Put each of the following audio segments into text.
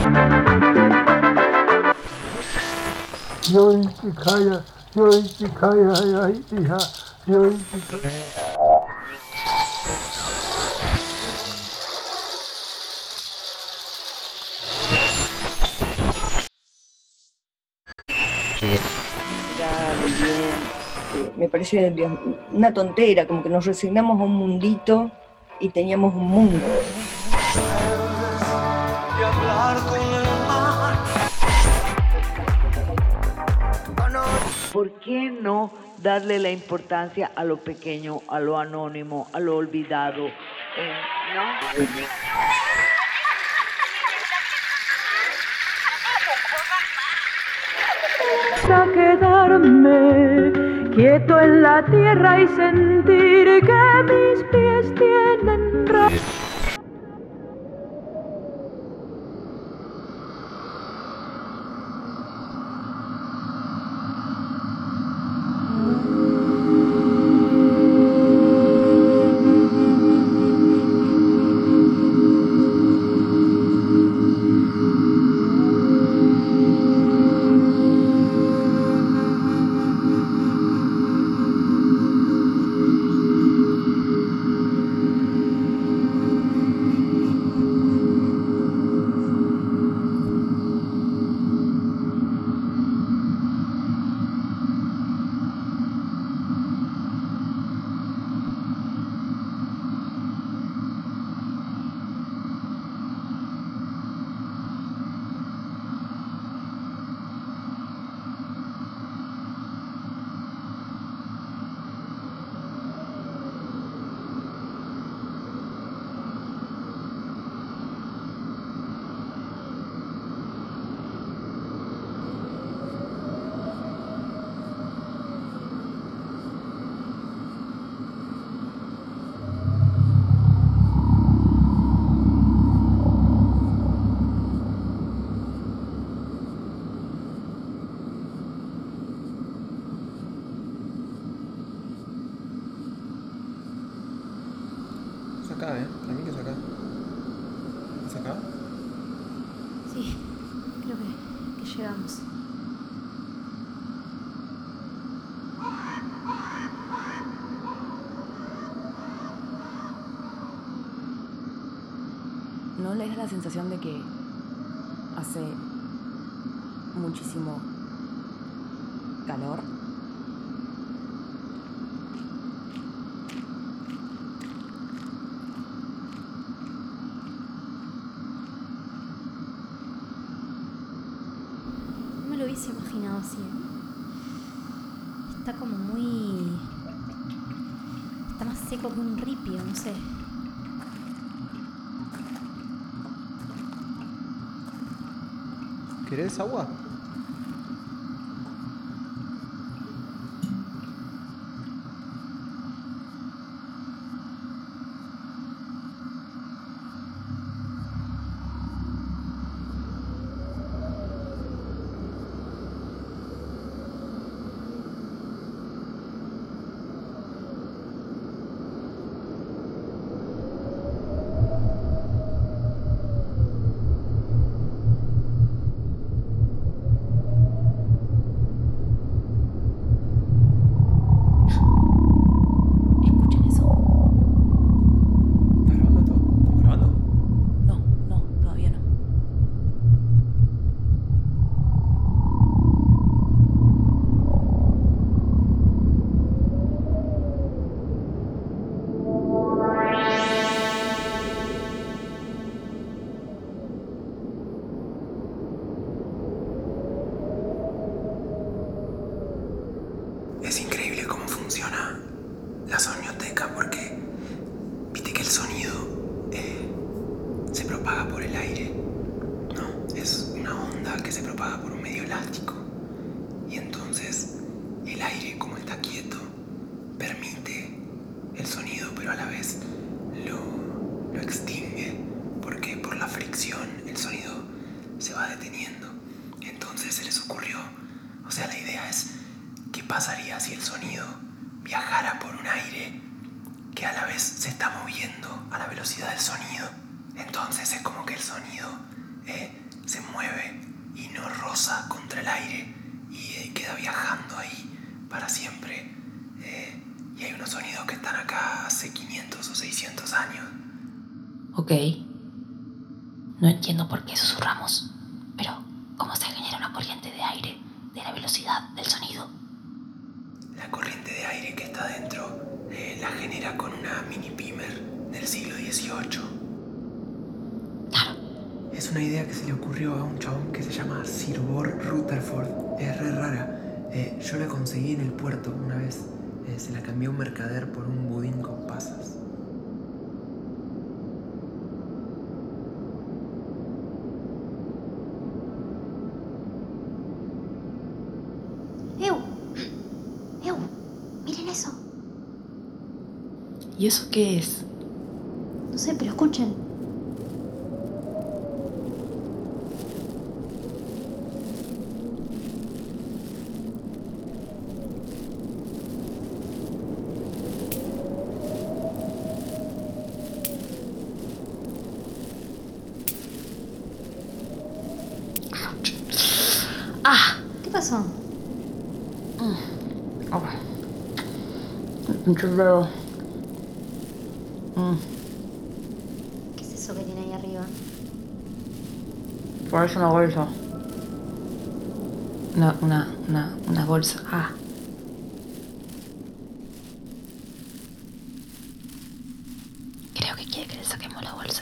Yoichikaya, Yoichikaya, Yaiha, Yoichikaya. Me parece una tontera, como que nos resignamos a un mundito y teníamos un mundo. ¿Por qué no darle la importancia a lo pequeño, a lo anónimo, a lo olvidado? ¿No? A quedarme quieto en la tierra y sentir que mis pies tienen razón. Es acá, para mí que es acá. ¿Es acá? Sí, creo que llegamos. ¿No les da la sensación de que hace muchísimo calor? No me lo hubiese imaginado así. Está como muy... Está más seco que un ripio, no sé. ¿Querés agua? ¿Escuchan eso? ¿Estás grabando todo? ¿Estamos grabando? No, todavía no. Es increíble cómo funciona la sonioteca porque viste que el sonido se propaga por el aire, ¿no? Es una onda que se propaga por un medio elástico y entonces el aire, como está quieto, permite el sonido pero a la vez lo extingue porque por la fricción el sonido se va deteniendo. Entonces se les ocurrió, o sea, la idea es ¿qué pasaría si el sonido viajara por un aire que a la vez se está moviendo a la velocidad del sonido? Entonces es como que el sonido se Ok. No entiendo por qué susurramos, pero ¿cómo se genera una corriente de aire de la velocidad del sonido? La corriente de aire que está dentro la genera con una mini pimer del siglo XVIII. Claro. Es una idea que se le ocurrió a un chabón que se llama Sir Bor Rutherford. Es re rara. Yo la conseguí en el puerto una vez. Se la cambió un mercader por un budín con pasas. Miren eso. ¿Y eso qué es? No sé, pero escuchen. ¡Ah! ¿Qué pasó? Mucho dedo. ¿Qué es eso que tiene ahí arriba? Parece una bolsa. Una bolsa. Ah. Creo que quiere que le saquemos la bolsa.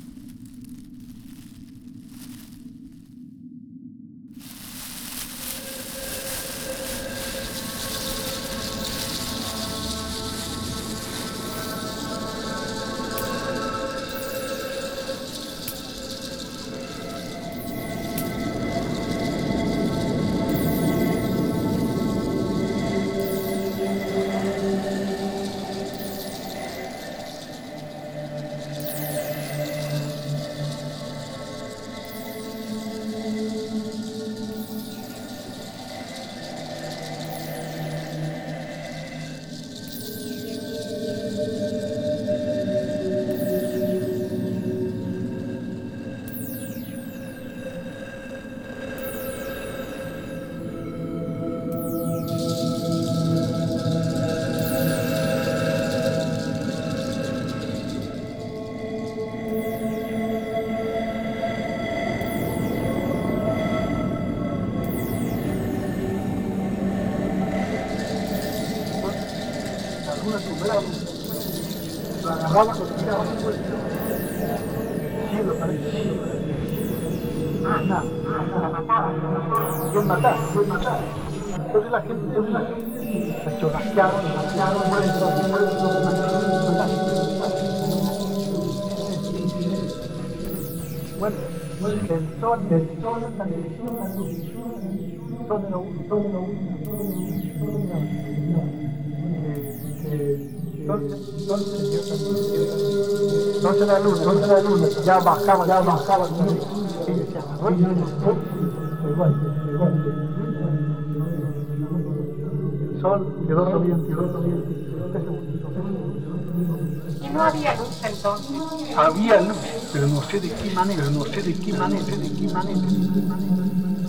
Lo agarraba, lo tiraba así por el cielo, parece cielo. Nada, la mataba. Bien matar. Entonces la gente se chorraquearon, muertos, bueno, el sol era entonces la luna, ya bajaba, y decía, igual. El sol quedó soviente. Y no había luz entonces. Había luz, pero no sé de qué manera.